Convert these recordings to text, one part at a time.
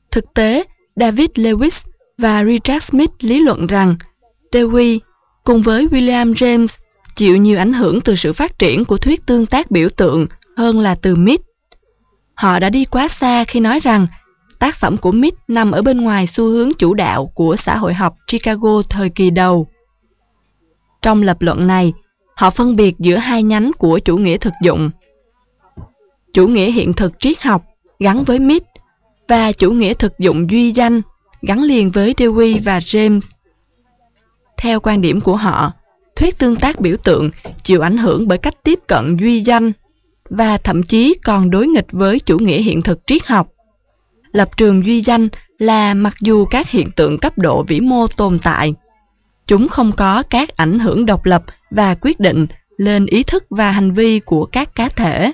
Thực tế, David Lewis và Richard Smith lý luận rằng Dewey cùng với William James chịu nhiều ảnh hưởng từ sự phát triển của thuyết tương tác biểu tượng hơn là từ Mitt. Họ đã đi quá xa khi nói rằng tác phẩm của Mitt nằm ở bên ngoài xu hướng chủ đạo của xã hội học Chicago thời kỳ đầu. Trong lập luận này, họ phân biệt giữa hai nhánh của chủ nghĩa thực dụng: chủ nghĩa hiện thực triết học gắn với Mitt và chủ nghĩa thực dụng duy danh gắn liền với Dewey và James. Theo quan điểm của họ, thuyết tương tác biểu tượng chịu ảnh hưởng bởi cách tiếp cận duy danh và thậm chí còn đối nghịch với chủ nghĩa hiện thực triết học. Lập trường duy danh là mặc dù các hiện tượng cấp độ vĩ mô tồn tại, chúng không có các ảnh hưởng độc lập và quyết định lên ý thức và hành vi của các cá thể.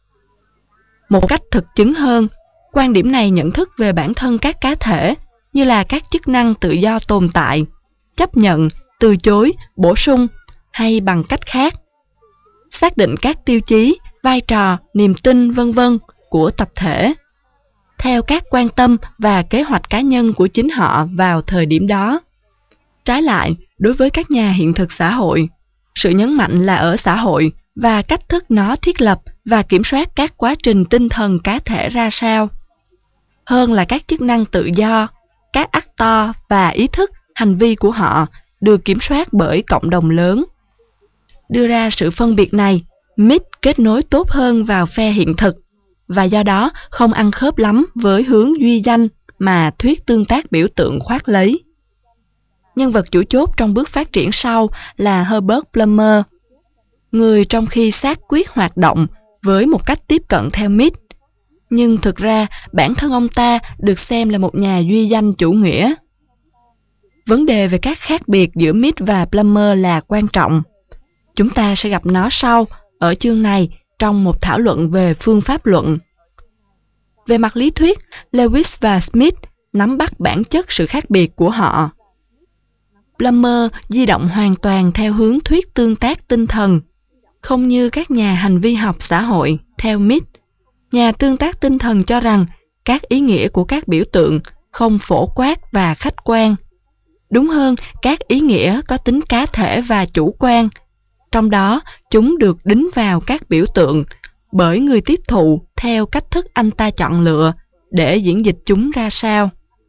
Một cách thực chứng hơn, quan điểm này nhận thức về bản thân các cá thể như là các chức năng tự do tồn tại, chấp nhận, từ chối, bổ sung hay bằng cách khác, xác định các tiêu chí, vai trò, niềm tin v.v. của tập thể, theo các quan tâm và kế hoạch cá nhân của chính họ vào thời điểm đó. Trái lại, đối với các nhà hiện thực xã hội, sự nhấn mạnh là ở xã hội và cách thức nó thiết lập và kiểm soát các quá trình tinh thần cá thể ra sao, hơn là các chức năng tự do, các actor và ý thức, hành vi của họ được kiểm soát bởi cộng đồng lớn. Đưa ra sự phân biệt này, Mitt kết nối tốt hơn vào phe hiện thực, và do đó không ăn khớp lắm với hướng duy danh mà thuyết tương tác biểu tượng khoác lấy. Nhân vật chủ chốt trong bước phát triển sau là Herbert Plummer, người trong khi xác quyết hoạt động với một cách tiếp cận theo Mitt, nhưng thực ra bản thân ông ta được xem là một nhà duy danh chủ nghĩa. Vấn đề về các khác biệt giữa Mitt và Plummer là quan trọng. Chúng ta sẽ gặp nó sau ở chương này trong một thảo luận về phương pháp luận. Về mặt lý thuyết, Lewis và Smith nắm bắt bản chất sự khác biệt của họ. Plummer di động hoàn toàn theo hướng thuyết tương tác tinh thần, không như các nhà hành vi học xã hội theo Mitt. Nhà tương tác tinh thần cho rằng các ý nghĩa của các biểu tượng không phổ quát và khách quan. Đúng hơn, các ý nghĩa có tính cá thể và chủ quan, trong đó chúng được đính vào các biểu tượng bởi người tiếp thụ theo cách thức anh ta chọn lựa để diễn dịch chúng ra sao.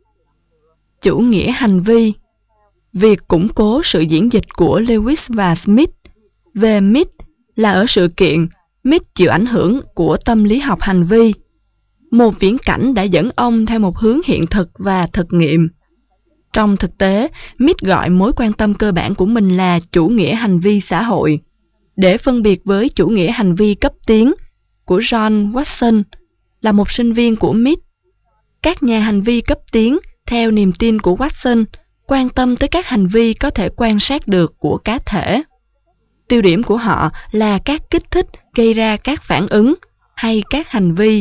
Chủ nghĩa hành vi. Việc củng cố sự diễn dịch của Lewis và Smith về Mitt là ở sự kiện Mitt chịu ảnh hưởng của tâm lý học hành vi, một viễn cảnh đã dẫn ông theo một hướng hiện thực và thực nghiệm. Trong thực tế, Mitt gọi mối quan tâm cơ bản của mình là chủ nghĩa hành vi xã hội, để phân biệt với chủ nghĩa hành vi cấp tiến của John Watson, là một sinh viên của Mitt. Các nhà hành vi cấp tiến, theo niềm tin của Watson, quan tâm tới các hành vi có thể quan sát được của cá thể. Tiêu điểm của họ là các kích thích gây ra các phản ứng hay các hành vi.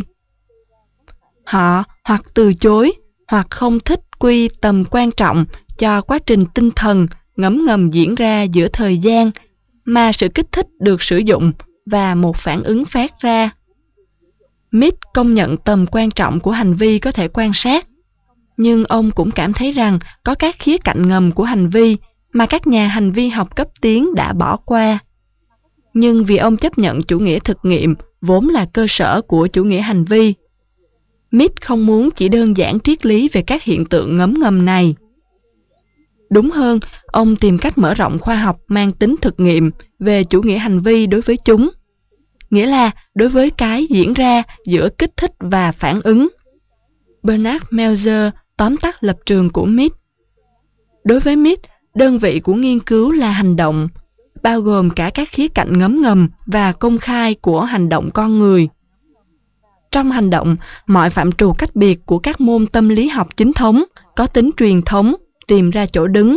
Họ hoặc từ chối hoặc không thích quy tầm quan trọng cho quá trình tinh thần ngấm ngầm diễn ra giữa thời gian mà sự kích thích được sử dụng và một phản ứng phát ra. Mitt công nhận tầm quan trọng của hành vi có thể quan sát, nhưng ông cũng cảm thấy rằng có các khía cạnh ngầm của hành vi mà các nhà hành vi học cấp tiến đã bỏ qua. Nhưng vì ông chấp nhận chủ nghĩa thực nghiệm vốn là cơ sở của chủ nghĩa hành vi, Mitt không muốn chỉ đơn giản triết lý về các hiện tượng ngấm ngầm này. Đúng hơn, ông tìm cách mở rộng khoa học mang tính thực nghiệm về chủ nghĩa hành vi đối với chúng, nghĩa là đối với cái diễn ra giữa kích thích và phản ứng. Bernard Melzer tóm tắt lập trường của Mitt. Đối với Mitt, đơn vị của nghiên cứu là hành động, bao gồm cả các khía cạnh ngấm ngầm và công khai của hành động con người. Trong hành động, mọi phạm trù cách biệt của các môn tâm lý học chính thống có tính truyền thống tìm ra chỗ đứng.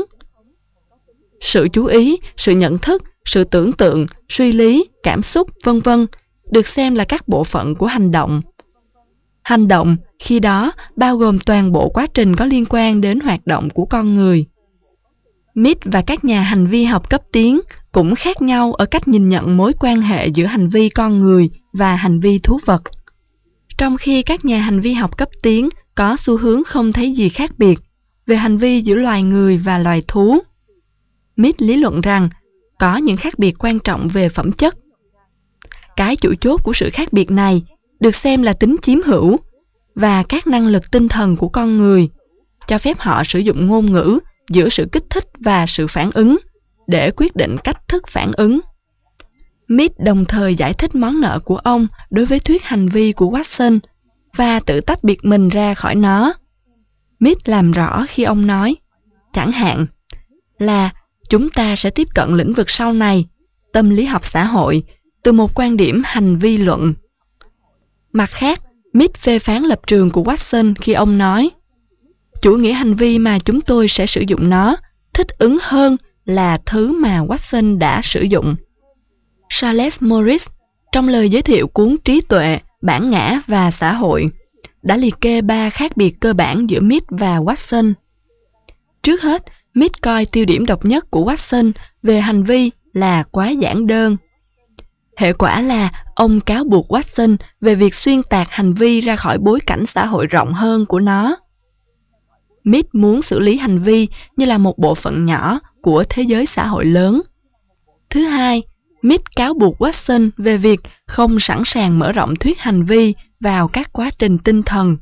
Sự chú ý, sự nhận thức, sự tưởng tượng, suy lý, cảm xúc, v.v. được xem là các bộ phận của hành động. Hành động, khi đó, bao gồm toàn bộ quá trình có liên quan đến hoạt động của con người. Mitt và các nhà hành vi học cấp tiến cũng khác nhau ở cách nhìn nhận mối quan hệ giữa hành vi con người và hành vi thú vật. Trong khi các nhà hành vi học cấp tiến có xu hướng không thấy gì khác biệt về hành vi giữa loài người và loài thú. Smith lý luận rằng có những khác biệt quan trọng về phẩm chất. Cái chủ chốt của sự khác biệt này được xem là tính chiếm hữu và các năng lực tinh thần của con người, cho phép họ sử dụng ngôn ngữ giữa sự kích thích và sự phản ứng để quyết định cách thức phản ứng. Smith đồng thời giải thích món nợ của ông đối với thuyết hành vi của Watson và tự tách biệt mình ra khỏi nó. Smith làm rõ khi ông nói, chẳng hạn, là chúng ta sẽ tiếp cận lĩnh vực sau này, tâm lý học xã hội, từ một quan điểm hành vi luận. Mặt khác, Smith phê phán lập trường của Watson khi ông nói, chủ nghĩa hành vi mà chúng tôi sẽ sử dụng nó thích ứng hơn là thứ mà Watson đã sử dụng. Charles Morris, trong lời giới thiệu cuốn Trí tuệ, bản ngã và xã hội, đã liệt kê 3 khác biệt cơ bản giữa Smith và Watson. Trước hết, Smith coi tiêu điểm độc nhất của Watson về hành vi là quá giản đơn. Hệ quả là ông cáo buộc Watson về việc xuyên tạc hành vi ra khỏi bối cảnh xã hội rộng hơn của nó. Smith muốn xử lý hành vi như là một bộ phận nhỏ của thế giới xã hội lớn. Thứ hai, Smith cáo buộc Watson về việc không sẵn sàng mở rộng thuyết hành vi vào các quá trình tinh thần.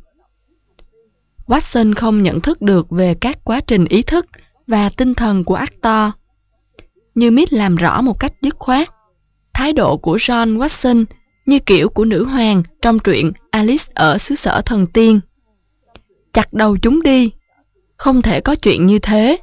Watson không nhận thức được về các quá trình ý thức và tinh thần của actor. Như Smith làm rõ một cách dứt khoát, thái độ của John Watson như kiểu của nữ hoàng trong truyện Alice ở xứ sở thần tiên. Chặt đầu chúng đi, không thể có chuyện như thế.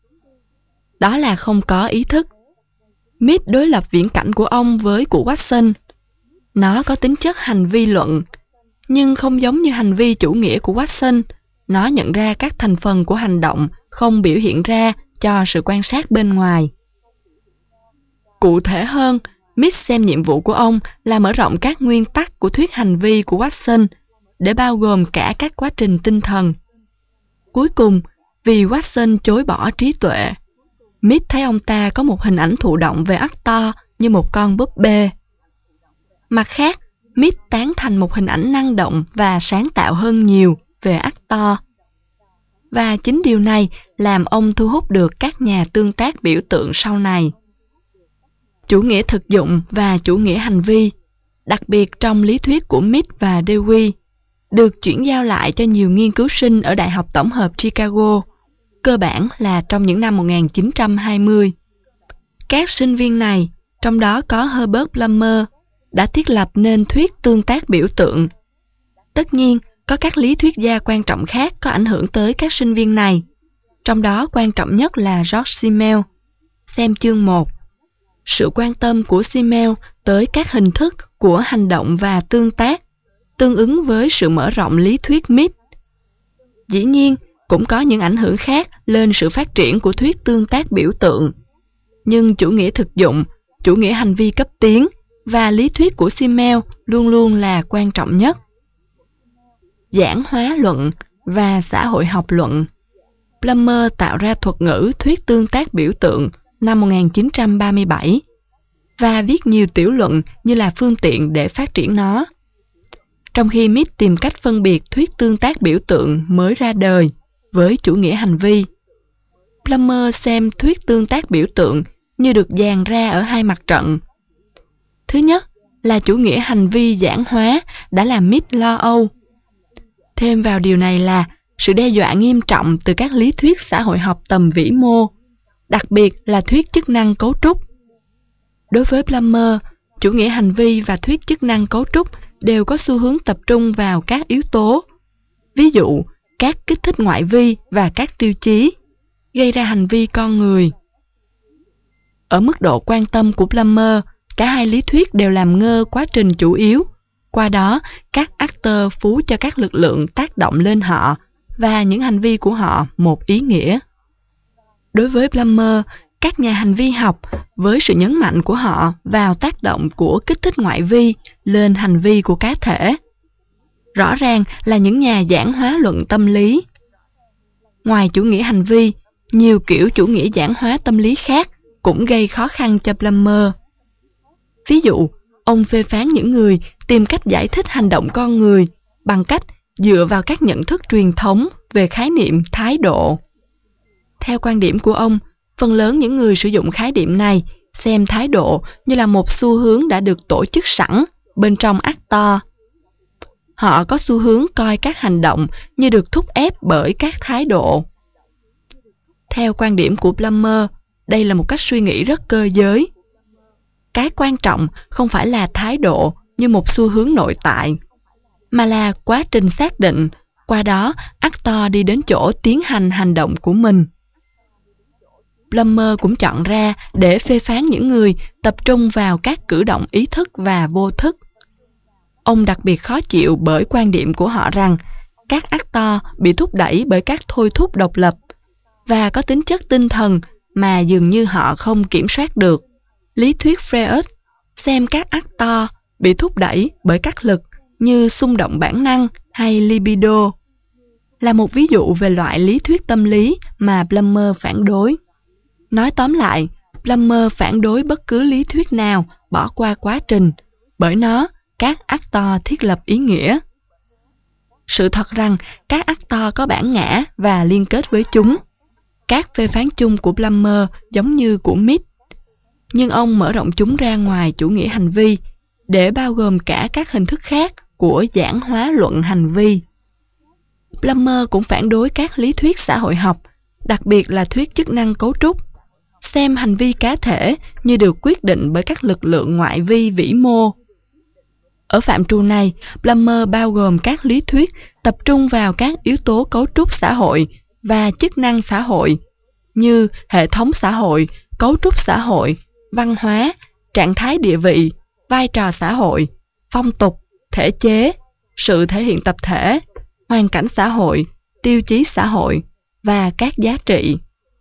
Đó là không có ý thức. Smith đối lập viễn cảnh của ông với của Watson. Nó có tính chất hành vi luận, nhưng không giống như hành vi chủ nghĩa của Watson. Nó nhận ra các thành phần của hành động không biểu hiện ra cho sự quan sát bên ngoài. Cụ thể hơn, Smith xem nhiệm vụ của ông là mở rộng các nguyên tắc của thuyết hành vi của Watson để bao gồm cả các quá trình tinh thần. Cuối cùng, vì Watson chối bỏ trí tuệ, Smith thấy ông ta có một hình ảnh thụ động về actor như một con búp bê. Mặt khác, Smith tán thành một hình ảnh năng động và sáng tạo hơn nhiều về actor. Và chính điều này làm ông thu hút được các nhà tương tác biểu tượng sau này. Chủ nghĩa thực dụng và chủ nghĩa hành vi, đặc biệt trong lý thuyết của Smith và Dewey, được chuyển giao lại cho nhiều nghiên cứu sinh ở Đại học Tổng hợp Chicago, cơ bản là trong những năm 1920. Các sinh viên này, trong đó có Herbert Plummer, đã thiết lập nên thuyết tương tác biểu tượng. Tất nhiên, có các lý thuyết gia quan trọng khác có ảnh hưởng tới các sinh viên này, trong đó quan trọng nhất là George Simmel. Xem chương 1. Sự quan tâm của Simmel tới các hình thức của hành động và tương tác, tương ứng với sự mở rộng lý thuyết Smith. Dĩ nhiên, cũng có những ảnh hưởng khác lên sự phát triển của thuyết tương tác biểu tượng. Nhưng chủ nghĩa thực dụng, chủ nghĩa hành vi cấp tiến và lý thuyết của Simmel luôn luôn là quan trọng nhất. Giản hóa luận và xã hội học luận. Plummer tạo ra thuật ngữ thuyết tương tác biểu tượng năm 1937 và viết nhiều tiểu luận như là phương tiện để phát triển nó. Trong khi Smith tìm cách phân biệt thuyết tương tác biểu tượng mới ra đời với chủ nghĩa hành vi, Plummer xem thuyết tương tác biểu tượng như được dàn ra ở hai mặt trận. Thứ nhất là chủ nghĩa hành vi giản hóa đã làm Smith lo âu. Thêm vào điều này là sự đe dọa nghiêm trọng từ các lý thuyết xã hội học tầm vĩ mô, đặc biệt là thuyết chức năng cấu trúc. Đối với Plummer, chủ nghĩa hành vi và thuyết chức năng cấu trúc đều có xu hướng tập trung vào các yếu tố, ví dụ các kích thích ngoại vi và các tiêu chí, gây ra hành vi con người. Ở mức độ quan tâm của Plummer, cả hai lý thuyết đều làm ngơ quá trình chủ yếu, qua đó các actor phú cho các lực lượng tác động lên họ và những hành vi của họ một ý nghĩa. Đối với Plummer, các nhà hành vi học với sự nhấn mạnh của họ vào tác động của kích thích ngoại vi lên hành vi của cá thể, rõ ràng là những nhà giản hóa luận tâm lý. Ngoài chủ nghĩa hành vi, nhiều kiểu chủ nghĩa giản hóa tâm lý khác cũng gây khó khăn cho Plummer. Ví dụ, ông phê phán những người tìm cách giải thích hành động con người bằng cách dựa vào các nhận thức truyền thống về khái niệm thái độ. Theo quan điểm của ông, phần lớn những người sử dụng khái niệm này xem thái độ như là một xu hướng đã được tổ chức sẵn bên trong actor. Họ có xu hướng coi các hành động như được thúc ép bởi các thái độ. Theo quan điểm của Plummer, đây là một cách suy nghĩ rất cơ giới. Cái quan trọng không phải là thái độ như một xu hướng nội tại, mà là quá trình xác định, qua đó actor đi đến chỗ tiến hành hành động của mình. Plummer cũng chọn ra để phê phán những người tập trung vào các cử động ý thức và vô thức. Ông đặc biệt khó chịu bởi quan điểm của họ rằng các actor bị thúc đẩy bởi các thôi thúc độc lập và có tính chất tinh thần mà dường như họ không kiểm soát được. Lý thuyết Freud xem các actor bị thúc đẩy bởi các lực như xung động bản năng hay libido là một ví dụ về loại lý thuyết tâm lý mà Plummer phản đối. Nói tóm lại, Plummer phản đối bất cứ lý thuyết nào bỏ qua quá trình, bởi nó các actor thiết lập ý nghĩa. Sự thật rằng các actor có bản ngã và liên kết với chúng. Các phê phán chung của Plummer giống như của Mead, nhưng ông mở rộng chúng ra ngoài chủ nghĩa hành vi để bao gồm cả các hình thức khác của giản hóa luận hành vi. Plummer cũng phản đối các lý thuyết xã hội học, đặc biệt là thuyết chức năng cấu trúc, xem hành vi cá thể như được quyết định bởi các lực lượng ngoại vi vĩ mô. Ở phạm trù này, Plummer bao gồm các lý thuyết tập trung vào các yếu tố cấu trúc xã hội và chức năng xã hội, như hệ thống xã hội, cấu trúc xã hội, văn hóa, trạng thái địa vị, vai trò xã hội, phong tục, thể chế, sự thể hiện tập thể, hoàn cảnh xã hội, tiêu chí xã hội và các giá trị.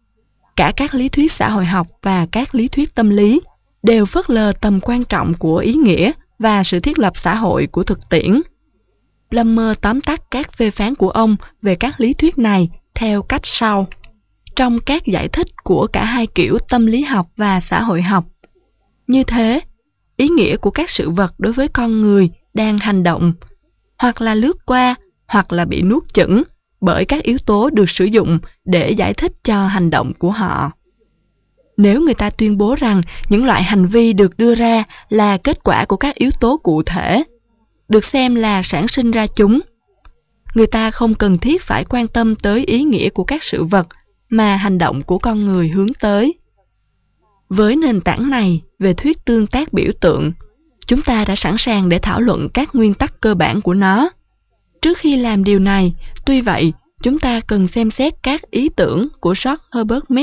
Cả các lý thuyết xã hội học và các lý thuyết tâm lý đều phớt lờ tầm quan trọng của ý nghĩa và sự thiết lập xã hội của thực tiễn. Plummer tóm tắt các phê phán của ông về các lý thuyết này theo cách sau. Trong các giải thích của cả hai kiểu tâm lý học và xã hội học, như thế, ý nghĩa của các sự vật đối với con người đang hành động, hoặc là lướt qua, hoặc là bị nuốt chửng bởi các yếu tố được sử dụng để giải thích cho hành động của họ. Nếu người ta tuyên bố rằng những loại hành vi được đưa ra là kết quả của các yếu tố cụ thể, được xem là sản sinh ra chúng, người ta không cần thiết phải quan tâm tới ý nghĩa của các sự vật mà hành động của con người hướng tới. Với nền tảng này về thuyết tương tác biểu tượng, chúng ta đã sẵn sàng để thảo luận các nguyên tắc cơ bản của nó. Trước khi làm điều này, tuy vậy, chúng ta cần xem xét các ý tưởng của George Herbert Mead.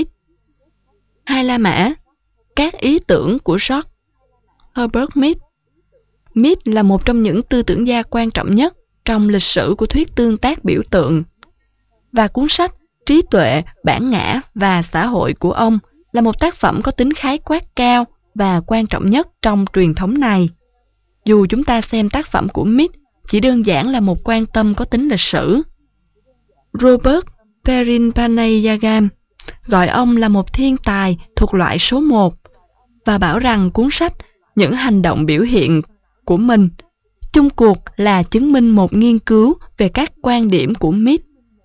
Hai La Mã, các ý tưởng của George Herbert Mead. Mead là một trong những tư tưởng gia quan trọng nhất trong lịch sử của thuyết tương tác biểu tượng. Và cuốn sách Trí tuệ, bản ngã và xã hội của ông là một tác phẩm có tính khái quát cao và quan trọng nhất trong truyền thống này. Dù chúng ta xem tác phẩm của Mead chỉ đơn giản là một quan tâm có tính lịch sử. Robert Perinpanayagam gọi ông là một thiên tài thuộc loại số 1 và bảo rằng cuốn sách Những hành động biểu hiện của mình chung cuộc là chứng minh một nghiên cứu về các quan điểm của Mead.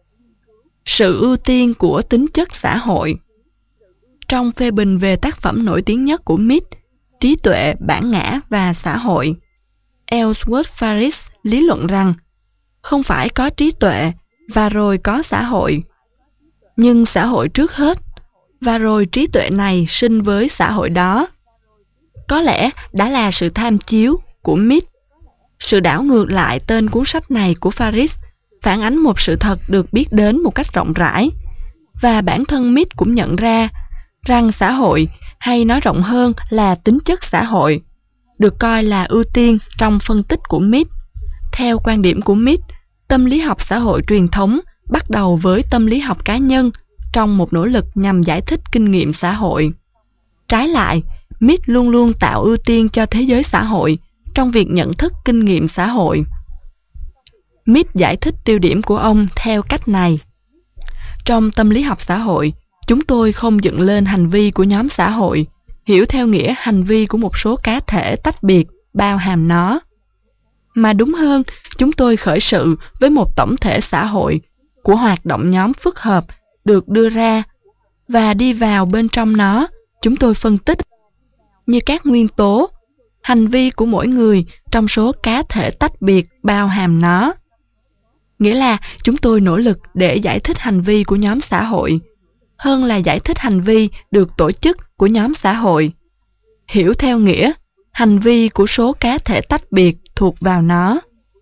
Sự ưu tiên của tính chất xã hội. Trong phê bình về tác phẩm nổi tiếng nhất của Mead, Trí tuệ, bản ngã và xã hội, Ellsworth Faris lý luận rằng không phải có trí tuệ và rồi có xã hội, nhưng xã hội trước hết, và rồi trí tuệ này sinh với xã hội đó. Có lẽ đã là sự tham chiếu của Mead. Sự đảo ngược lại tên cuốn sách này của Faris phản ánh một sự thật được biết đến một cách rộng rãi, và bản thân Mead cũng nhận ra rằng xã hội, hay nói rộng hơn là tính chất xã hội, được coi là ưu tiên trong phân tích của Mead. Theo quan điểm của Mead, tâm lý học xã hội truyền thống bắt đầu với tâm lý học cá nhân trong một nỗ lực nhằm giải thích kinh nghiệm xã hội. Trái lại, Mead luôn luôn tạo ưu tiên cho thế giới xã hội trong việc nhận thức kinh nghiệm xã hội. Mead giải thích tiêu điểm của ông theo cách này. Trong tâm lý học xã hội, chúng tôi không dựng lên hành vi của nhóm xã hội, hiểu theo nghĩa hành vi của một số cá thể tách biệt, bao hàm nó. mà đúng hơn, chúng tôi khởi sự với một tổng thể xã hội của hoạt động nhóm phức hợp được đưa ra, và đi vào bên trong nó, chúng tôi phân tích như các nguyên tố, hành vi của mỗi người trong số cá thể tách biệt bao hàm nó. Nghĩa là chúng tôi nỗ lực để giải thích hành vi của nhóm xã hội, hơn là giải thích hành vi được tổ chức của nhóm xã hội. Hiểu theo nghĩa, hành vi của số cá thể tách biệt thuộc vào nó.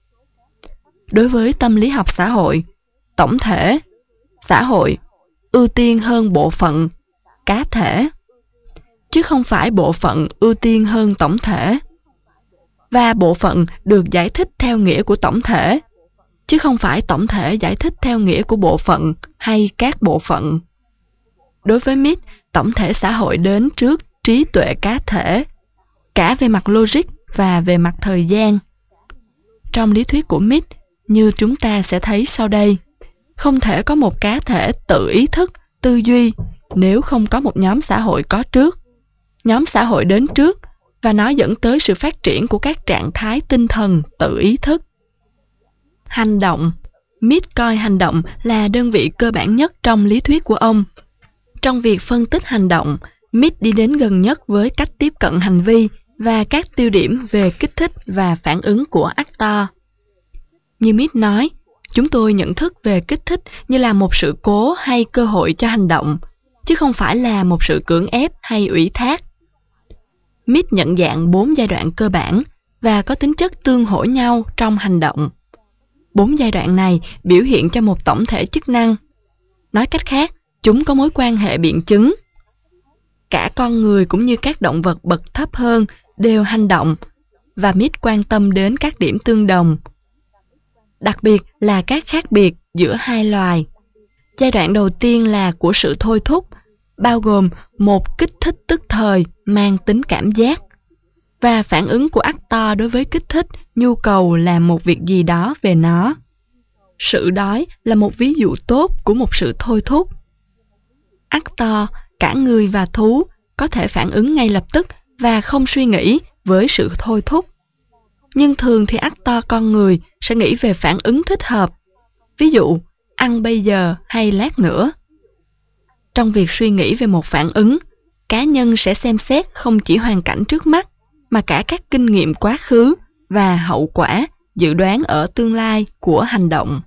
Đối với tâm lý học xã hội, tổng thể, xã hội ưu tiên hơn bộ phận, cá thể, chứ không phải bộ phận ưu tiên hơn tổng thể. Và bộ phận được giải thích theo nghĩa của tổng thể, chứ không phải tổng thể giải thích theo nghĩa của bộ phận hay các bộ phận. Đối với Mitt, tổng thể xã hội đến trước trí tuệ cá thể, cả về mặt logic và về mặt thời gian. Trong lý thuyết của Mitt, như chúng ta sẽ thấy sau đây, không thể có một cá thể tự ý thức, tư duy nếu không có một nhóm xã hội có trước. Nhóm xã hội đến trước và nó dẫn tới sự phát triển của các trạng thái tinh thần tự ý thức. Hành động. Mitt coi hành động là đơn vị cơ bản nhất trong lý thuyết của ông. Trong việc phân tích hành động, Mitt đi đến gần nhất với cách tiếp cận hành vi và các tiêu điểm về kích thích và phản ứng của actor. Như Mitt nói, chúng tôi nhận thức về kích thích như là một sự cố hay cơ hội cho hành động, chứ không phải là một sự cưỡng ép hay ủy thác. Mitt nhận dạng 4 giai đoạn cơ bản và có tính chất tương hỗ nhau trong hành động. 4 giai đoạn này biểu hiện cho một tổng thể chức năng. Nói cách khác, chúng có mối quan hệ biện chứng. Cả con người cũng như các động vật bậc thấp hơn đều hành động, và Mitt quan tâm đến các điểm tương đồng. Đặc biệt là các khác biệt giữa hai loài. Giai đoạn đầu tiên là của sự thôi thúc, bao gồm một kích thích tức thời mang tính cảm giác, và phản ứng của actor đối với kích thích, nhu cầu làm một việc gì đó về nó. Sự đói là một ví dụ tốt của một sự thôi thúc. Actor, cả người và thú, có thể phản ứng ngay lập tức và không suy nghĩ với sự thôi thúc. Nhưng thường thì actor con người sẽ nghĩ về phản ứng thích hợp. Ví dụ, ăn bây giờ hay lát nữa. Trong việc suy nghĩ về một phản ứng, cá nhân sẽ xem xét không chỉ hoàn cảnh trước mắt, mà cả các kinh nghiệm quá khứ và hậu quả dự đoán ở tương lai của hành động.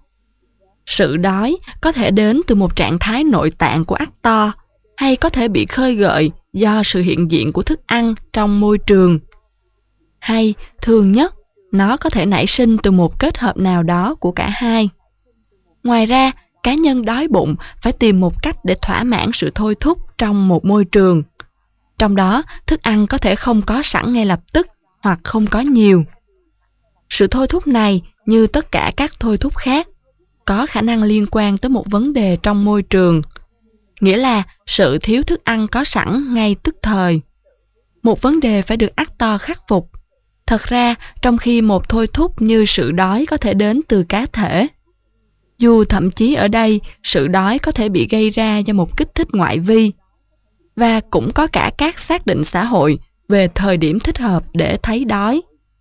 Sự đói có thể đến từ một trạng thái nội tạng của actor, hay có thể bị khơi gợi do sự hiện diện của thức ăn trong môi trường. Hay, thường nhất, nó có thể nảy sinh từ một kết hợp nào đó của cả hai. Ngoài ra, cá nhân đói bụng phải tìm một cách để thỏa mãn sự thôi thúc trong một môi trường. Trong đó, thức ăn có thể không có sẵn ngay lập tức hoặc không có nhiều. Sự thôi thúc này, như tất cả các thôi thúc khác, có khả năng liên quan tới một vấn đề trong môi trường, nghĩa là sự thiếu thức ăn có sẵn ngay tức thời. Một vấn đề phải được actor khắc phục. Thật ra, trong khi một thôi thúc như sự đói có thể đến từ cá thể, dù thậm chí ở đây sự đói có thể bị gây ra do một kích thích ngoại vi, và cũng có cả các xác định xã hội về thời điểm thích hợp để thấy đói.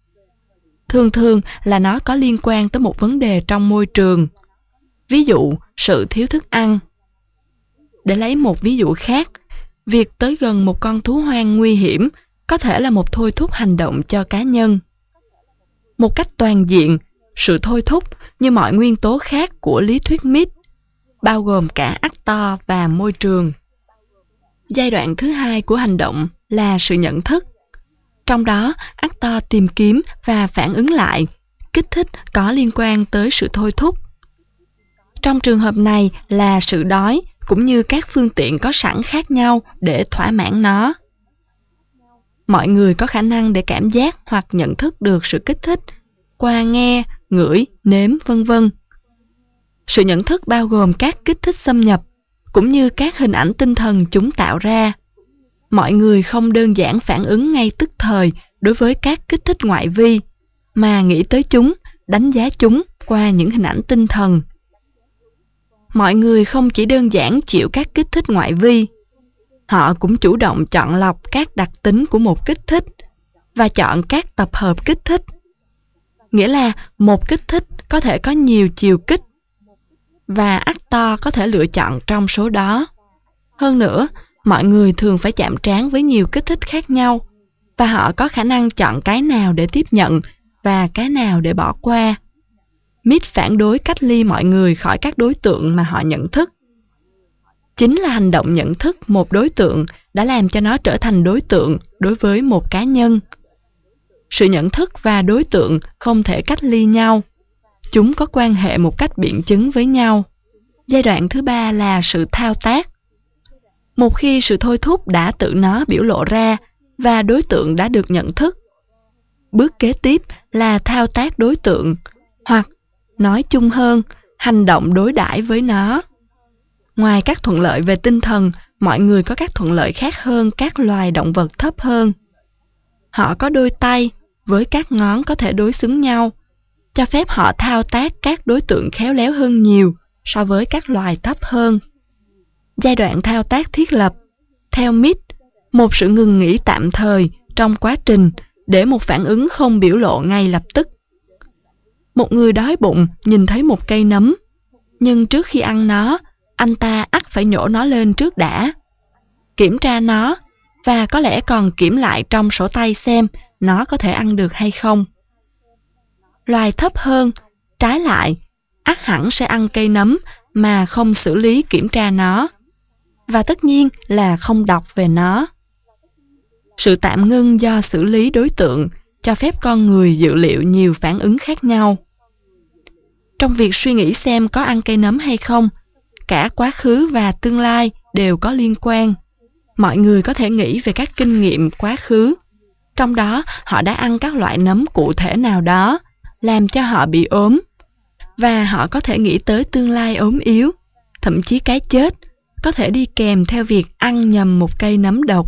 Thường thường là nó có liên quan tới một vấn đề trong môi trường, ví dụ sự thiếu thức ăn. Để lấy một ví dụ khác, việc tới gần một con thú hoang nguy hiểm có thể là một thôi thúc hành động cho cá nhân. Một cách toàn diện, sự thôi thúc như mọi nguyên tố khác của lý thuyết Mitt, bao gồm cả actor và môi trường. Giai đoạn thứ hai của hành động là sự nhận thức. Trong đó, actor tìm kiếm và phản ứng lại, kích thích có liên quan tới sự thôi thúc. Trong trường hợp này là sự đói, cũng như các phương tiện có sẵn khác nhau để thỏa mãn nó. Mọi người có khả năng để cảm giác hoặc nhận thức được sự kích thích qua nghe, ngửi, nếm, vân vân. Sự nhận thức bao gồm các kích thích xâm nhập, cũng như các hình ảnh tinh thần chúng tạo ra. Mọi người không đơn giản phản ứng ngay tức thời đối với các kích thích ngoại vi, mà nghĩ tới chúng, đánh giá chúng qua những hình ảnh tinh thần. Mọi người không chỉ đơn giản chịu các kích thích ngoại vi, họ cũng chủ động chọn lọc các đặc tính của một kích thích và chọn các tập hợp kích thích. nghĩa là một kích thích có thể có nhiều chiều kích, và actor có thể lựa chọn trong số đó. Hơn nữa, mọi người thường phải chạm trán với nhiều kích thích khác nhau, và họ có khả năng chọn cái nào để tiếp nhận và cái nào để bỏ qua. Mead phản đối cách ly mọi người khỏi các đối tượng mà họ nhận thức. Chính là hành động nhận thức một đối tượng đã làm cho nó trở thành đối tượng đối với một cá nhân. Sự nhận thức và đối tượng không thể cách ly nhau. Chúng có quan hệ một cách biện chứng với nhau. Giai đoạn thứ ba là sự thao tác. Một khi sự thôi thúc đã tự nó biểu lộ ra và đối tượng đã được nhận thức, bước kế tiếp là thao tác đối tượng, hoặc, nói chung hơn, hành động đối đãi với nó. Ngoài các thuận lợi về tinh thần, mọi người có các thuận lợi khác hơn các loài động vật thấp hơn. Họ có đôi tay, với các ngón có thể đối xứng nhau, cho phép họ thao tác các đối tượng khéo léo hơn nhiều so với các loài thấp hơn. Giai đoạn thao tác thiết lập, theo Mead, một sự ngừng nghỉ tạm thời trong quá trình để một phản ứng không biểu lộ ngay lập tức. Một người đói bụng nhìn thấy một cây nấm, nhưng trước khi ăn nó, anh ta ắt phải nhổ nó lên trước đã, kiểm tra nó, và có lẽ còn kiểm lại trong sổ tay xem nó có thể ăn được hay không. Loài thấp hơn, trái lại, ắt hẳn sẽ ăn cây nấm mà không xử lý kiểm tra nó, và tất nhiên là không đọc về nó. Sự tạm ngưng do xử lý đối tượng cho phép con người dự liệu nhiều phản ứng khác nhau. Trong việc suy nghĩ xem có ăn cây nấm hay không, cả quá khứ và tương lai đều có liên quan. Mọi người có thể nghĩ về các kinh nghiệm quá khứ, trong đó họ đã ăn các loại nấm cụ thể nào đó, làm cho họ bị ốm, và họ có thể nghĩ tới tương lai ốm yếu, thậm chí cái chết, có thể đi kèm theo việc ăn nhầm một cây nấm độc.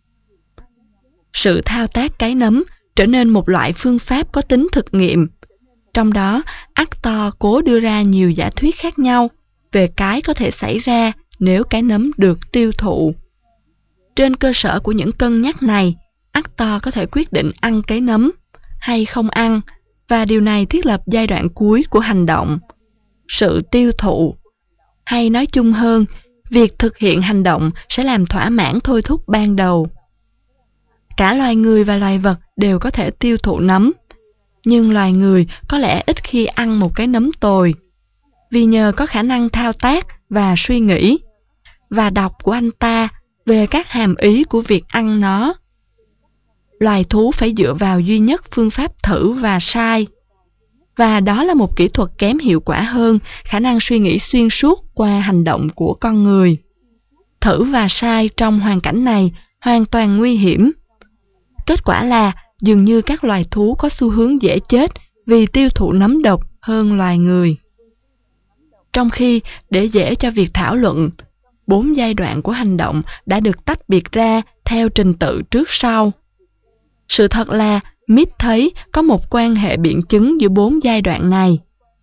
Sự thao tác cái nấm trở nên một loại phương pháp có tính thực nghiệm, trong đó actor cố đưa ra nhiều giả thuyết khác nhau về cái có thể xảy ra nếu cái nấm được tiêu thụ. Trên cơ sở của những cân nhắc này, actor có thể quyết định ăn cái nấm hay không ăn, và điều này thiết lập giai đoạn cuối của hành động, sự tiêu thụ. Hay nói chung hơn, việc thực hiện hành động sẽ làm thỏa mãn thôi thúc ban đầu. Cả loài người và loài vật đều có thể tiêu thụ nấm, nhưng loài người có lẽ ít khi ăn một cái nấm tồi, vì nhờ có khả năng thao tác và suy nghĩ, và đọc của anh ta về các hàm ý của việc ăn nó. Loài thú phải dựa vào duy nhất phương pháp thử và sai, và đó là một kỹ thuật kém hiệu quả hơn khả năng suy nghĩ xuyên suốt qua hành động của con người. Thử và sai trong hoàn cảnh này hoàn toàn nguy hiểm. Kết quả là dường như các loài thú có xu hướng dễ chết vì tiêu thụ nấm độc hơn loài người. Trong khi, để dễ cho việc thảo luận, 4 giai đoạn của hành động đã được tách biệt ra theo trình tự trước sau. Sự thật là Mead thấy có một quan hệ biện chứng giữa 4 giai đoạn này.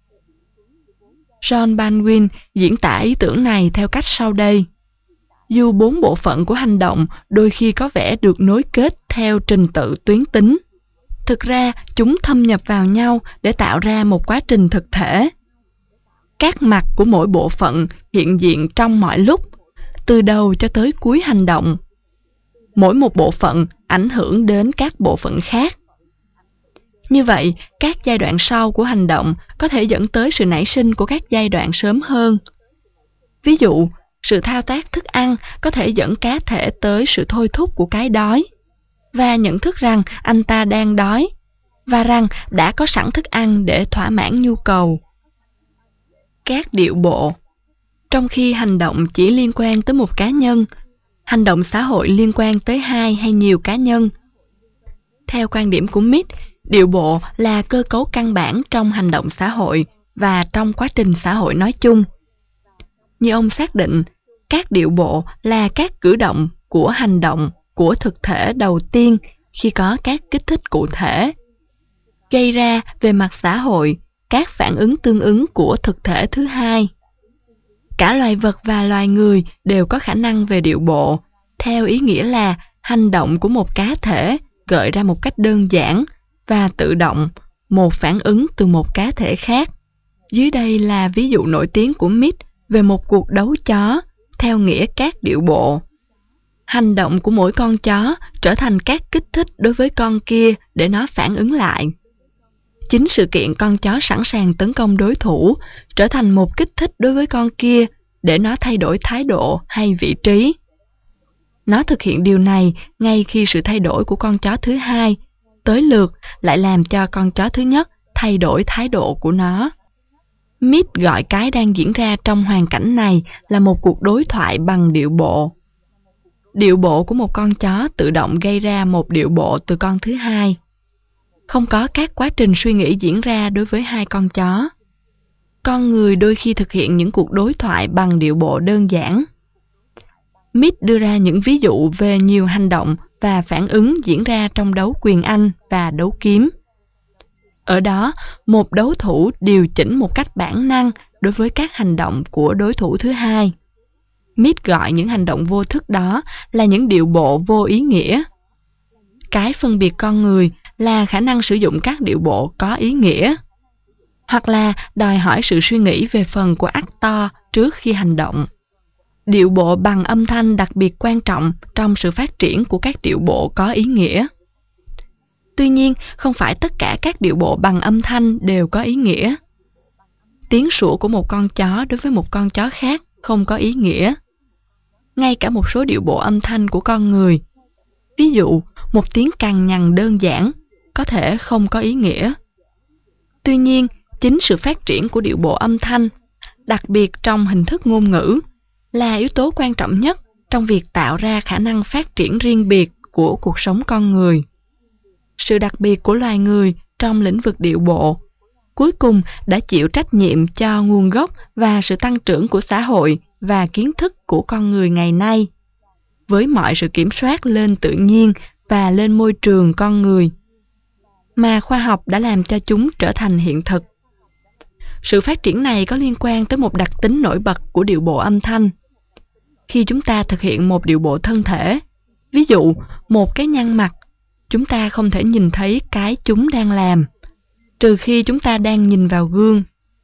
John Baldwin diễn tả ý tưởng này theo cách sau đây. Dù 4 bộ phận của hành động đôi khi có vẻ được nối kết theo trình tự tuyến tính, thực ra chúng thâm nhập vào nhau để tạo ra một quá trình thực thể. Các mặt của mỗi bộ phận hiện diện trong mọi lúc, từ đầu cho tới cuối hành động. Mỗi một bộ phận ảnh hưởng đến các bộ phận khác. Như vậy, các giai đoạn sau của hành động có thể dẫn tới sự nảy sinh của các giai đoạn sớm hơn. Ví dụ, sự thao tác thức ăn có thể dẫn cá thể tới sự thôi thúc của cái đói, và nhận thức rằng anh ta đang đói, và rằng đã có sẵn thức ăn để thỏa mãn nhu cầu. Các điệu bộ. Trong khi hành động chỉ liên quan tới một cá nhân, hành động xã hội liên quan tới 2 hay nhiều cá nhân. Theo quan điểm của Mead, điệu bộ là cơ cấu căn bản trong hành động xã hội và trong quá trình xã hội nói chung. Như ông xác định, các điệu bộ là các cử động của hành động của thực thể đầu tiên khi có các kích thích cụ thể, gây ra về mặt xã hội các phản ứng tương ứng của thực thể thứ hai. Cả loài vật và loài người đều có khả năng về điệu bộ, theo ý nghĩa là hành động của một cá thể gợi ra một cách đơn giản và tự động một phản ứng từ một cá thể khác. Dưới đây là ví dụ nổi tiếng của Mead về một cuộc đấu chó theo nghĩa các điệu bộ. Hành động của mỗi con chó trở thành các kích thích đối với con kia để nó phản ứng lại. Chính sự kiện con chó sẵn sàng tấn công đối thủ trở thành một kích thích đối với con kia để nó thay đổi thái độ hay vị trí. Nó thực hiện điều này ngay khi sự thay đổi của con chó thứ hai tới lượt lại làm cho con chó thứ nhất thay đổi thái độ của nó. Mead gọi cái đang diễn ra trong hoàn cảnh này là một cuộc đối thoại bằng điệu bộ. Điệu bộ của một con chó tự động gây ra một điệu bộ từ con thứ hai. Không có các quá trình suy nghĩ diễn ra đối với hai con chó. Con người đôi khi thực hiện những cuộc đối thoại bằng điệu bộ đơn giản. Mead đưa ra những ví dụ về nhiều hành động và phản ứng diễn ra trong đấu quyền Anh và đấu kiếm. Ở đó, một đấu thủ điều chỉnh một cách bản năng đối với các hành động của đối thủ thứ hai. Mead gọi những hành động vô thức đó là những điệu bộ vô ý nghĩa. Cái phân biệt con người là khả năng sử dụng các điệu bộ có ý nghĩa, hoặc là đòi hỏi sự suy nghĩ về phần của actor trước khi hành động. Điệu bộ bằng âm thanh đặc biệt quan trọng trong sự phát triển của các điệu bộ có ý nghĩa. Tuy nhiên, không phải tất cả các điệu bộ bằng âm thanh đều có ý nghĩa. Tiếng sủa của một con chó đối với một con chó khác không có ý nghĩa. Ngay cả một số điệu bộ âm thanh của con người, ví dụ một tiếng cằn nhằn đơn giản, có thể không có ý nghĩa. Tuy nhiên, chính sự phát triển của điệu bộ âm thanh, đặc biệt trong hình thức ngôn ngữ, là yếu tố quan trọng nhất trong việc tạo ra khả năng phát triển riêng biệt của cuộc sống con người. Sự đặc biệt của loài người trong lĩnh vực điệu bộ cuối cùng đã chịu trách nhiệm cho nguồn gốc và sự tăng trưởng của xã hội và kiến thức của con người ngày nay, với mọi sự kiểm soát lên tự nhiên và lên môi trường con người, mà khoa học đã làm cho chúng trở thành hiện thực. Sự phát triển này có liên quan tới một đặc tính nổi bật của điệu bộ âm thanh. Khi chúng ta thực hiện một điệu bộ thân thể, ví dụ một cái nhăn mặt, chúng ta không thể nhìn thấy cái chúng đang làm, trừ khi chúng ta đang nhìn vào gương.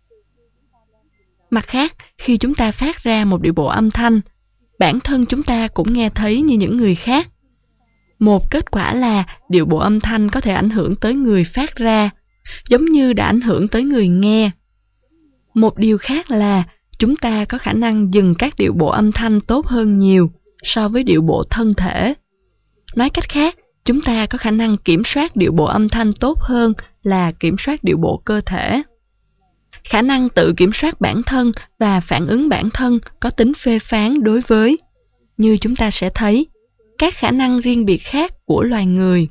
Mặt khác, khi chúng ta phát ra một điệu bộ âm thanh, bản thân chúng ta cũng nghe thấy như những người khác. Một kết quả là điệu bộ âm thanh có thể ảnh hưởng tới người phát ra, giống như đã ảnh hưởng tới người nghe. Một điều khác là chúng ta có khả năng dừng các điệu bộ âm thanh tốt hơn nhiều so với điệu bộ thân thể. Nói cách khác, chúng ta có khả năng kiểm soát điệu bộ âm thanh tốt hơn là kiểm soát điệu bộ cơ thể. Khả năng tự kiểm soát bản thân và phản ứng bản thân có tính phê phán đối với, như chúng ta sẽ thấy, các khả năng riêng biệt khác của loài người.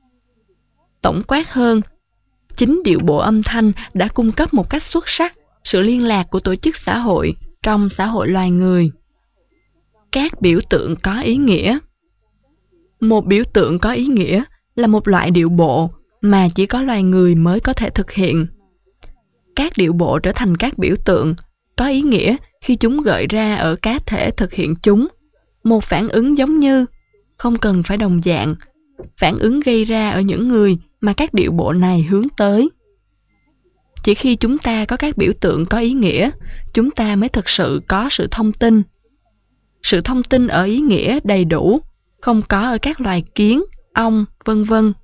Tổng quát hơn, chính điệu bộ âm thanh đã cung cấp một cách xuất sắc sự liên lạc của tổ chức xã hội trong xã hội loài người. Các biểu tượng có ý nghĩa. Một biểu tượng có ý nghĩa là một loại điệu bộ mà chỉ có loài người mới có thể thực hiện. Các điệu bộ trở thành các biểu tượng có ý nghĩa khi chúng gợi ra ở cá thể thực hiện chúng một phản ứng giống như, không cần phải đồng dạng, phản ứng gây ra ở những người mà các điệu bộ này hướng tới. Chỉ khi chúng ta có các biểu tượng có ý nghĩa, chúng ta mới thực sự có sự thông tin. Sự thông tin ở ý nghĩa đầy đủ, không có ở các loài kiến, ong, vân vân.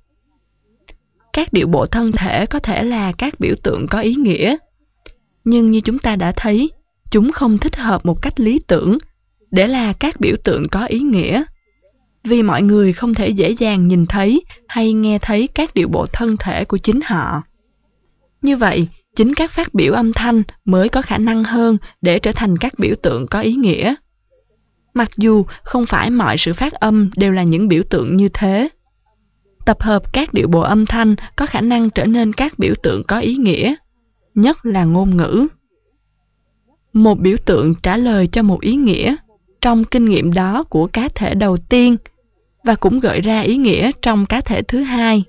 Các điệu bộ thân thể có thể là các biểu tượng có ý nghĩa, nhưng như chúng ta đã thấy, chúng không thích hợp một cách lý tưởng để là các biểu tượng có ý nghĩa, vì mọi người không thể dễ dàng nhìn thấy hay nghe thấy các điệu bộ thân thể của chính họ. Như vậy, chính các phát biểu âm thanh mới có khả năng hơn để trở thành các biểu tượng có ý nghĩa. Mặc dù không phải mọi sự phát âm đều là những biểu tượng như thế. Tập hợp các điệu bộ âm thanh có khả năng trở nên các biểu tượng có ý nghĩa, nhất là ngôn ngữ. Một biểu tượng trả lời cho một ý nghĩa trong kinh nghiệm đó của cá thể đầu tiên và cũng gợi ra ý nghĩa trong cá thể thứ hai.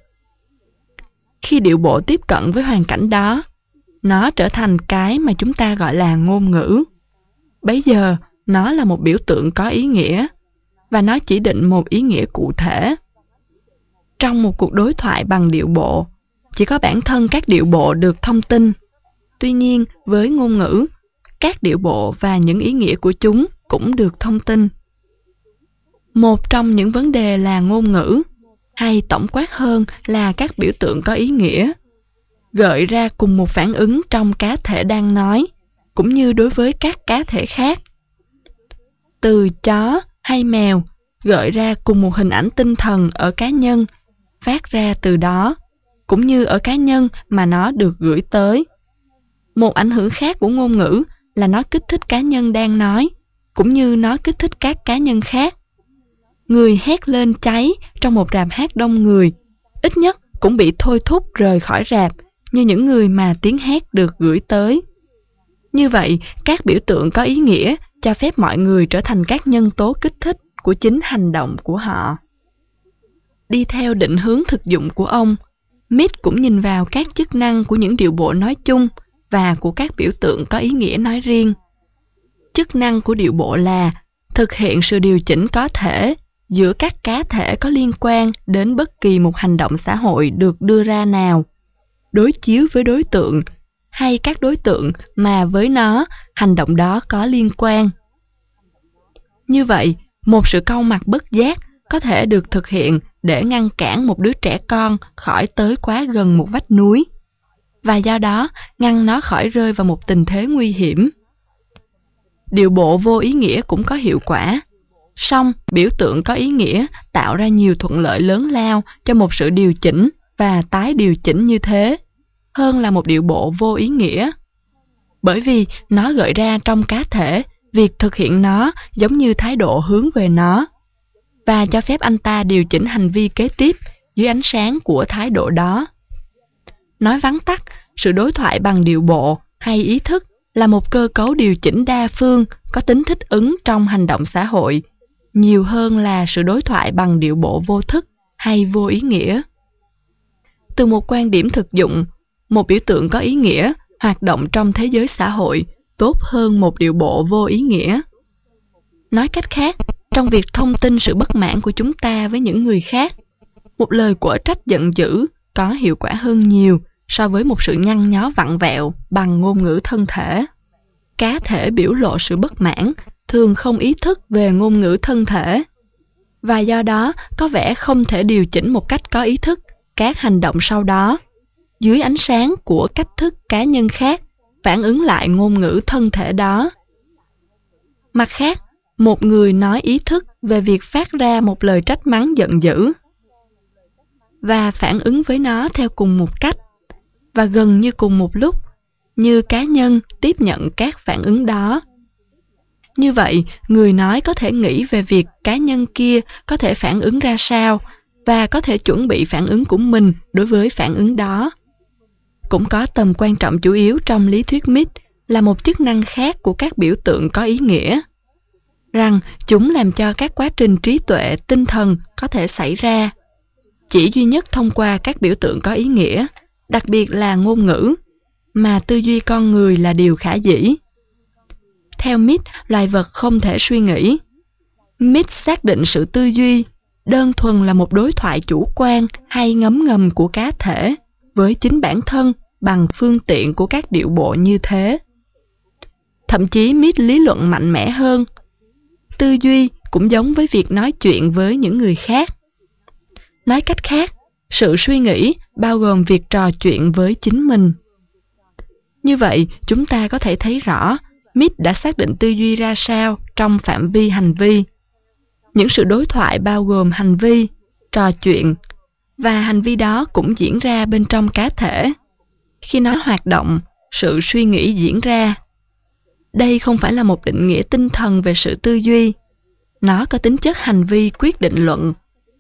Khi điệu bộ tiếp cận với hoàn cảnh đó, nó trở thành cái mà chúng ta gọi là ngôn ngữ. Bấy giờ, nó là một biểu tượng có ý nghĩa, và nó chỉ định một ý nghĩa cụ thể. Trong một cuộc đối thoại bằng điệu bộ, chỉ có bản thân các điệu bộ được thông tin. Tuy nhiên, với ngôn ngữ, các điệu bộ và những ý nghĩa của chúng cũng được thông tin. Một trong những vấn đề là ngôn ngữ, hay tổng quát hơn là các biểu tượng có ý nghĩa, gợi ra cùng một phản ứng trong cá thể đang nói, cũng như đối với các cá thể khác. Từ chó hay mèo gợi ra cùng một hình ảnh tinh thần ở cá nhân, phát ra từ đó, cũng như ở cá nhân mà nó được gửi tới. Một ảnh hưởng khác của ngôn ngữ là nó kích thích cá nhân đang nói, cũng như nó kích thích các cá nhân khác. Người hét lên cháy trong một rạp hát đông người, ít nhất cũng bị thôi thúc rời khỏi rạp, như những người mà tiếng hét được gửi tới. Như vậy, các biểu tượng có ý nghĩa cho phép mọi người trở thành các nhân tố kích thích của chính hành động của họ. Đi theo định hướng thực dụng của ông, Mead cũng nhìn vào các chức năng của những điệu bộ nói chung và của các biểu tượng có ý nghĩa nói riêng. Chức năng của điệu bộ là thực hiện sự điều chỉnh có thể giữa các cá thể có liên quan đến bất kỳ một hành động xã hội được đưa ra nào, đối chiếu với đối tượng hay các đối tượng mà với nó hành động đó có liên quan. Như vậy, một sự cau mặt bất giác có thể được thực hiện để ngăn cản một đứa trẻ con khỏi tới quá gần một vách núi, và do đó ngăn nó khỏi rơi vào một tình thế nguy hiểm. Điệu bộ vô ý nghĩa cũng có hiệu quả, song biểu tượng có ý nghĩa tạo ra nhiều thuận lợi lớn lao cho một sự điều chỉnh và tái điều chỉnh như thế, hơn là một điệu bộ vô ý nghĩa. Bởi vì nó gợi ra trong cá thể việc thực hiện nó giống như thái độ hướng về nó, và cho phép anh ta điều chỉnh hành vi kế tiếp dưới ánh sáng của thái độ đó. Nói vắn tắt, sự đối thoại bằng điệu bộ hay ý thức là một cơ cấu điều chỉnh đa phương có tính thích ứng trong hành động xã hội, nhiều hơn là sự đối thoại bằng điệu bộ vô thức hay vô ý nghĩa. Từ một quan điểm thực dụng, một biểu tượng có ý nghĩa hoạt động trong thế giới xã hội tốt hơn một điệu bộ vô ý nghĩa. Nói cách khác, trong việc thông tin sự bất mãn của chúng ta với những người khác, một lời quở trách giận dữ có hiệu quả hơn nhiều so với một sự nhăn nhó vặn vẹo bằng ngôn ngữ thân thể. Cá thể biểu lộ sự bất mãn thường không ý thức về ngôn ngữ thân thể, và do đó có vẻ không thể điều chỉnh một cách có ý thức các hành động sau đó, dưới ánh sáng của cách thức cá nhân khác phản ứng lại ngôn ngữ thân thể đó. Mặt khác, một người nói ý thức về việc phát ra một lời trách mắng giận dữ và phản ứng với nó theo cùng một cách và gần như cùng một lúc, như cá nhân tiếp nhận các phản ứng đó. Như vậy, người nói có thể nghĩ về việc cá nhân kia có thể phản ứng ra sao và có thể chuẩn bị phản ứng của mình đối với phản ứng đó. Cũng có tầm quan trọng chủ yếu trong lý thuyết Mead là một chức năng khác của các biểu tượng có ý nghĩa, rằng chúng làm cho các quá trình trí tuệ, tinh thần có thể xảy ra, chỉ duy nhất thông qua các biểu tượng có ý nghĩa, đặc biệt là ngôn ngữ, mà tư duy con người là điều khả dĩ. Theo Mead, loài vật không thể suy nghĩ. Mead xác định sự tư duy đơn thuần là một đối thoại chủ quan hay ngấm ngầm của cá thể với chính bản thân bằng phương tiện của các điệu bộ như thế. Thậm chí Mead lý luận mạnh mẽ hơn. Tư duy cũng giống với việc nói chuyện với những người khác. Nói cách khác, sự suy nghĩ bao gồm việc trò chuyện với chính mình. Như vậy, chúng ta có thể thấy rõ Mead đã xác định tư duy ra sao trong phạm vi hành vi. Những sự đối thoại bao gồm hành vi, trò chuyện, và hành vi đó cũng diễn ra bên trong cá thể. Khi nó hoạt động, sự suy nghĩ diễn ra. Đây không phải là một định nghĩa tinh thần về sự tư duy. Nó có tính chất hành vi quyết định luận.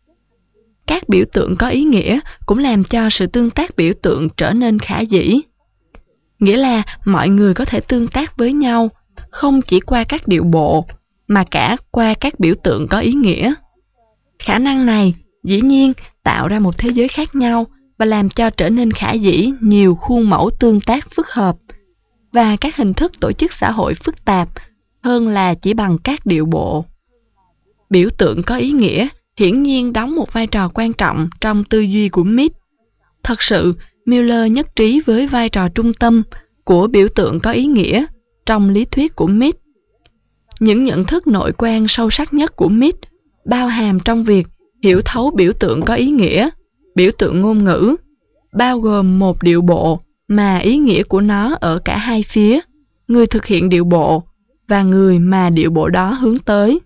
Các biểu tượng có ý nghĩa cũng làm cho sự tương tác biểu tượng trở nên khả dĩ. Nghĩa là mọi người có thể tương tác với nhau, không chỉ qua các điệu bộ, mà cả qua các biểu tượng có ý nghĩa. Khả năng này, dĩ nhiên, tạo ra một thế giới khác nhau và làm cho trở nên khả dĩ nhiều khuôn mẫu tương tác phức hợp và các hình thức tổ chức xã hội phức tạp hơn là chỉ bằng các điệu bộ. Biểu tượng có ý nghĩa hiển nhiên đóng một vai trò quan trọng trong tư duy của Mead. Thật sự, Miller nhất trí với vai trò trung tâm của biểu tượng có ý nghĩa trong lý thuyết của Mead. Những nhận thức nội quan sâu sắc nhất của Mead bao hàm trong việc hiểu thấu biểu tượng có ý nghĩa, biểu tượng ngôn ngữ, bao gồm một điệu bộ mà ý nghĩa của nó ở cả hai phía, người thực hiện điệu bộ và người mà điệu bộ đó hướng tới.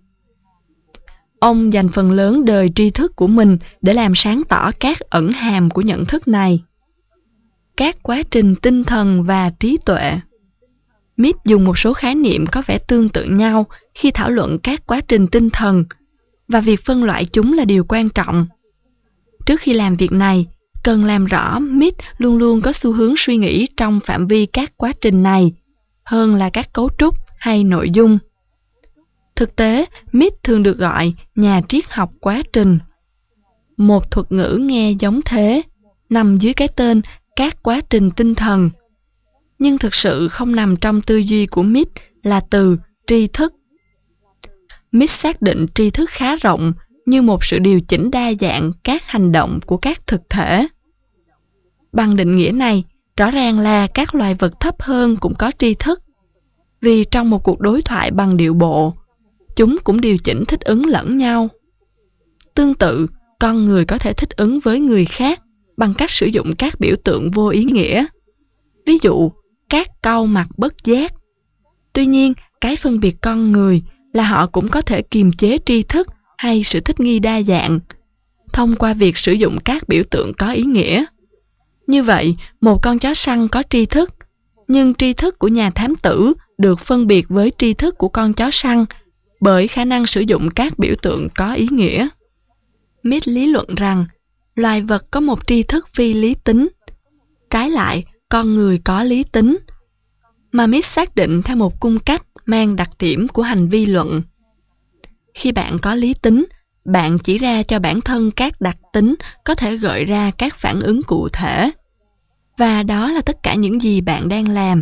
Ông dành phần lớn đời tri thức của mình để làm sáng tỏ các ẩn hàm của nhận thức này. Các quá trình tinh thần và trí tuệ. Mead dùng một số khái niệm có vẻ tương tự nhau khi thảo luận các quá trình tinh thần, và việc phân loại chúng là điều quan trọng. Trước khi làm việc này, cần làm rõ Mead luôn luôn có xu hướng suy nghĩ trong phạm vi các quá trình này, hơn là các cấu trúc hay nội dung. Thực tế, Mead thường được gọi nhà triết học quá trình. Một thuật ngữ nghe giống thế, nằm dưới cái tên các quá trình tinh thần, nhưng thực sự không nằm trong tư duy của Mead là từ tri thức. Mead xác định tri thức khá rộng như một sự điều chỉnh đa dạng các hành động của các thực thể. Bằng định nghĩa này, rõ ràng là các loài vật thấp hơn cũng có tri thức, vì trong một cuộc đối thoại bằng điệu bộ, chúng cũng điều chỉnh thích ứng lẫn nhau. Tương tự, con người có thể thích ứng với người khác bằng cách sử dụng các biểu tượng vô ý nghĩa. Ví dụ, các cau mặt bất giác. Tuy nhiên, cái phân biệt con người là họ cũng có thể kiềm chế tri thức hay sự thích nghi đa dạng thông qua việc sử dụng các biểu tượng có ý nghĩa. Như vậy, một con chó săn có tri thức, nhưng tri thức của nhà thám tử được phân biệt với tri thức của con chó săn bởi khả năng sử dụng các biểu tượng có ý nghĩa. Mead lý luận rằng loài vật có một tri thức phi lý tính, trái lại con người có lý tính, mà Mead xác định theo một cung cách mang đặc điểm của hành vi luận. Khi bạn có lý tính, bạn chỉ ra cho bản thân các đặc tính có thể gợi ra các phản ứng cụ thể, và đó là tất cả những gì bạn đang làm.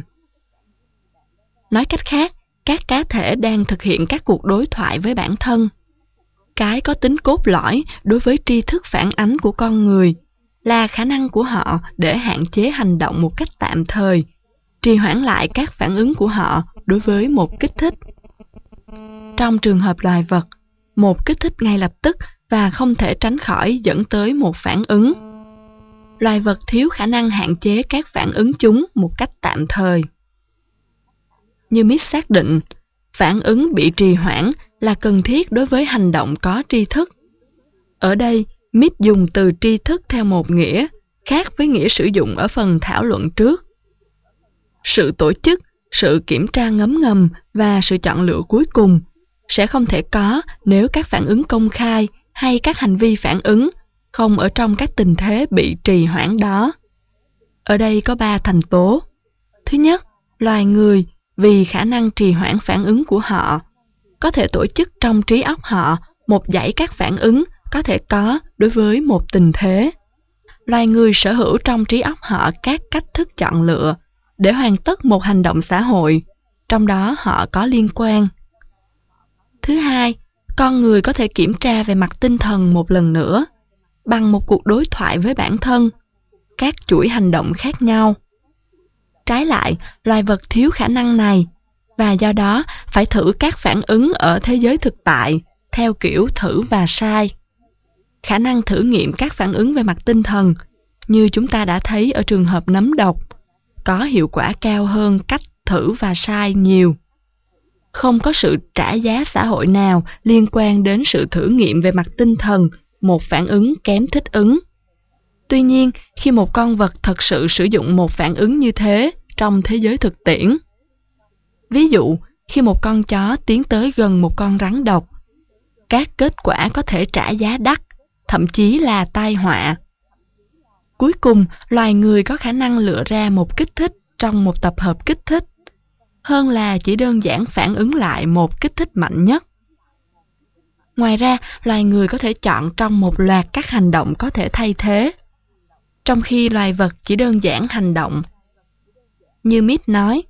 Nói cách khác, các cá thể đang thực hiện các cuộc đối thoại với bản thân. Cái có tính cốt lõi đối với tri thức phản ánh của con người là khả năng của họ để hạn chế hành động một cách tạm thời, trì hoãn lại các phản ứng của họ đối với một kích thích. Trong trường hợp loài vật, một kích thích ngay lập tức và không thể tránh khỏi dẫn tới một phản ứng. Loài vật thiếu khả năng hạn chế các phản ứng chúng một cách tạm thời. Như Mead xác định, phản ứng bị trì hoãn là cần thiết đối với hành động có tri thức. Ở đây, Mead dùng từ tri thức theo một nghĩa, khác với nghĩa sử dụng ở phần thảo luận trước. Sự tổ chức, sự kiểm tra ngấm ngầm và sự chọn lựa cuối cùng sẽ không thể có nếu các phản ứng công khai hay các hành vi phản ứng không ở trong các tình thế bị trì hoãn đó. Ở đây có 3 thành tố. Thứ nhất, loài người vì khả năng trì hoãn phản ứng của họ có thể tổ chức trong trí óc họ một dãy các phản ứng có thể có đối với một tình thế. Loài người sở hữu trong trí óc họ các cách thức chọn lựa để hoàn tất một hành động xã hội, trong đó họ có liên quan. Thứ hai, con người có thể kiểm tra về mặt tinh thần một lần nữa, bằng một cuộc đối thoại với bản thân, các chuỗi hành động khác nhau. Trái lại, loài vật thiếu khả năng này, và do đó phải thử các phản ứng ở thế giới thực tại, theo kiểu thử và sai. Khả năng thử nghiệm các phản ứng về mặt tinh thần, như chúng ta đã thấy ở trường hợp nấm độc, có hiệu quả cao hơn cách thử và sai nhiều. Không có sự trả giá xã hội nào liên quan đến sự thử nghiệm về mặt tinh thần một phản ứng kém thích ứng. Tuy nhiên, khi một con vật thật sự sử dụng một phản ứng như thế trong thế giới thực tiễn, ví dụ, khi một con chó tiến tới gần một con rắn độc, các kết quả có thể trả giá đắt, thậm chí là tai họa. Cuối cùng, loài người có khả năng lựa ra một kích thích trong một tập hợp kích thích, hơn là chỉ đơn giản phản ứng lại một kích thích mạnh nhất. Ngoài ra, loài người có thể chọn trong một loạt các hành động có thể thay thế, trong khi loài vật chỉ đơn giản hành động. Như Mead nói,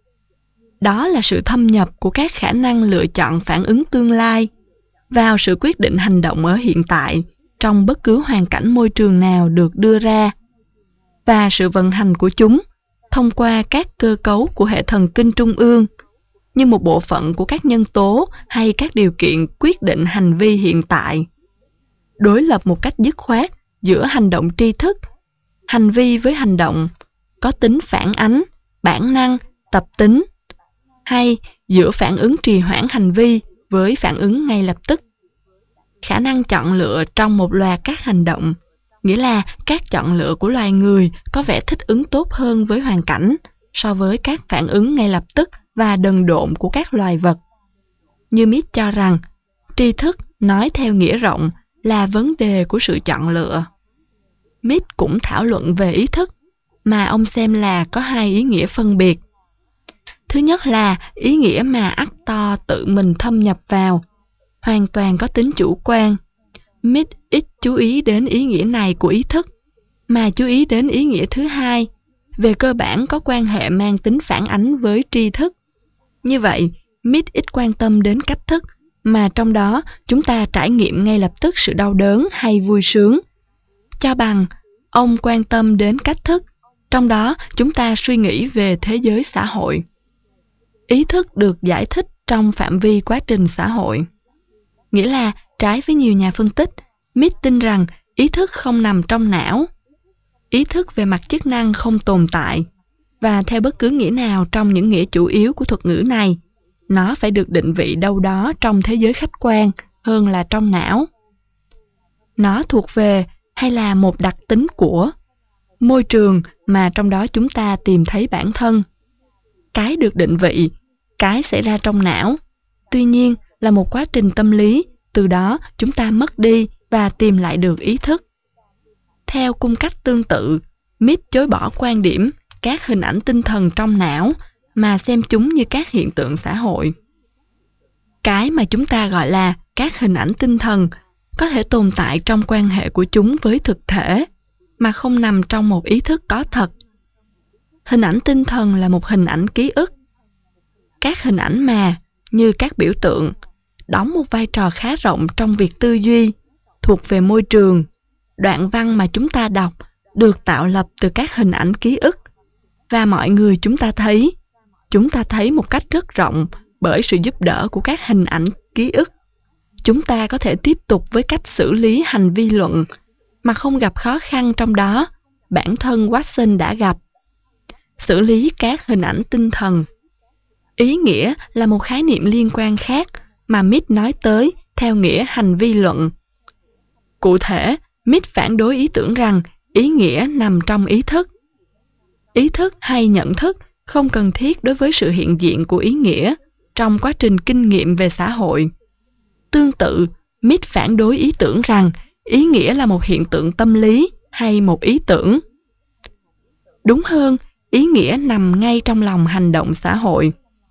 đó là sự thâm nhập của các khả năng lựa chọn phản ứng tương lai vào sự quyết định hành động ở hiện tại trong bất cứ hoàn cảnh môi trường nào được đưa ra. và sự vận hành của chúng thông qua các cơ cấu của hệ thần kinh trung ương, như một bộ phận của các nhân tố hay các điều kiện quyết định hành vi hiện tại. Đối lập một cách dứt khoát giữa hành động tri thức, hành vi với hành động, có tính phản ánh, bản năng, tập tính, hay giữa phản ứng trì hoãn hành vi với phản ứng ngay lập tức. Khả năng chọn lựa trong một loạt các hành động, nghĩa là các chọn lựa của loài người có vẻ thích ứng tốt hơn với hoàn cảnh so với các phản ứng ngay lập tức và đần độn của các loài vật. Như Mitt cho rằng, tri thức nói theo nghĩa rộng là vấn đề của sự chọn lựa. Mitt cũng thảo luận về ý thức, mà ông xem là có hai ý nghĩa phân biệt. Thứ nhất là ý nghĩa mà actor tự mình thâm nhập vào, hoàn toàn có tính chủ quan. Mitt ít chú ý đến ý nghĩa này của ý thức, mà chú ý đến ý nghĩa thứ hai, về cơ bản có quan hệ mang tính phản ánh với tri thức. Như vậy, Mitt ít quan tâm đến cách thức, mà trong đó chúng ta trải nghiệm ngay lập tức sự đau đớn hay vui sướng. Cho bằng, ông quan tâm đến cách thức, trong đó chúng ta suy nghĩ về thế giới xã hội. Ý thức được giải thích trong phạm vi quá trình xã hội. Nghĩa là, trái với nhiều nhà phân tích, Mitt tin rằng ý thức không nằm trong não. Ý thức về mặt chức năng không tồn tại, và theo bất cứ nghĩa nào trong những nghĩa chủ yếu của thuật ngữ này, nó phải được định vị đâu đó trong thế giới khách quan hơn là trong não. Nó thuộc về hay là một đặc tính của môi trường mà trong đó chúng ta tìm thấy bản thân. Cái được định vị, cái xảy ra trong não, tuy nhiên là một quá trình tâm lý, từ đó chúng ta mất đi và tìm lại được ý thức. Theo cung cách tương tự, Mitt chối bỏ quan điểm các hình ảnh tinh thần trong não mà xem chúng như các hiện tượng xã hội. Cái mà chúng ta gọi là các hình ảnh tinh thần có thể tồn tại trong quan hệ của chúng với thực thể, mà không nằm trong một ý thức có thật. Hình ảnh tinh thần là một hình ảnh ký ức. Các hình ảnh mà, như các biểu tượng, đóng một vai trò khá rộng trong việc tư duy, thuộc về môi trường. Đoạn văn mà chúng ta đọc được tạo lập từ các hình ảnh ký ức, và mọi người chúng ta thấy một cách rất rộng bởi sự giúp đỡ của các hình ảnh ký ức. Chúng ta có thể tiếp tục với cách xử lý hành vi luận mà không gặp khó khăn trong đó bản thân Watson đã gặp. Xử lý các hình ảnh tinh thần. Ý nghĩa là một khái niệm liên quan khác mà Mitt nói tới theo nghĩa hành vi luận. Cụ thể, Mitt phản đối ý tưởng rằng ý nghĩa nằm trong ý thức. Ý thức hay nhận thức không cần thiết đối với sự hiện diện của ý nghĩa trong quá trình kinh nghiệm về xã hội. Tương tự, Mitt phản đối ý tưởng rằng ý nghĩa là một hiện tượng tâm lý hay một ý tưởng. Đúng hơn, ý nghĩa nằm ngay trong lòng hành động xã hội.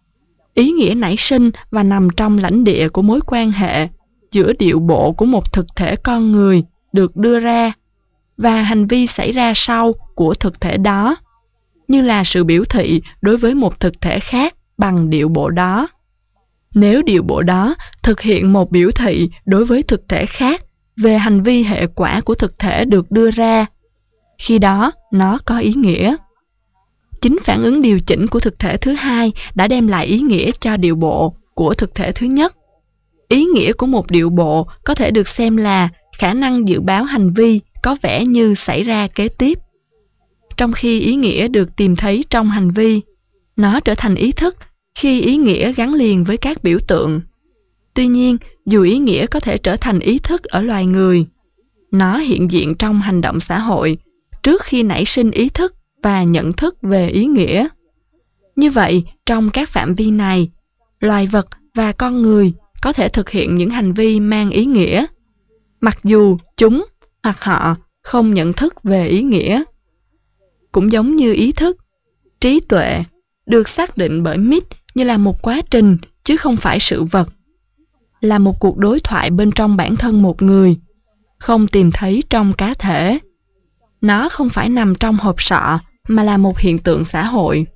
Ý nghĩa nảy sinh và nằm trong lãnh địa của mối quan hệ giữa điệu bộ của một thực thể con người được đưa ra và hành vi xảy ra sau của thực thể đó, như là sự biểu thị đối với một thực thể khác bằng điệu bộ đó. Nếu điệu bộ đó thực hiện một biểu thị đối với thực thể khác về hành vi hệ quả của thực thể được đưa ra, khi đó nó có ý nghĩa. Chính phản ứng điều chỉnh của thực thể thứ hai đã đem lại ý nghĩa cho điệu bộ của thực thể thứ nhất. Ý nghĩa của một điệu bộ có thể được xem là khả năng dự báo hành vi có vẻ như xảy ra kế tiếp. Trong khi ý nghĩa được tìm thấy trong hành vi, nó trở thành ý thức khi ý nghĩa gắn liền với các biểu tượng. Tuy nhiên, dù ý nghĩa có thể trở thành ý thức ở loài người, nó hiện diện trong hành động xã hội trước khi nảy sinh ý thức và nhận thức về ý nghĩa. Như vậy, trong các phạm vi này, loài vật và con người có thể thực hiện những hành vi mang ý nghĩa, mặc dù chúng hoặc họ không nhận thức về ý nghĩa. Cũng giống như ý thức, trí tuệ được xác định bởi Mitt như là một quá trình chứ không phải sự vật, là một cuộc đối thoại bên trong bản thân một người, không tìm thấy trong cá thể. Nó không phải nằm trong hộp sọ mà là một hiện tượng xã hội.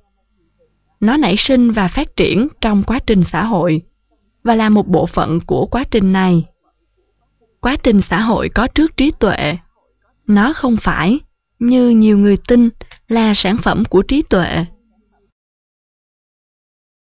Nó nảy sinh và phát triển trong quá trình xã hội và là một bộ phận của quá trình này. Quá trình xã hội có trước trí tuệ. Nó không phải, như nhiều người tin, là sản phẩm của trí tuệ.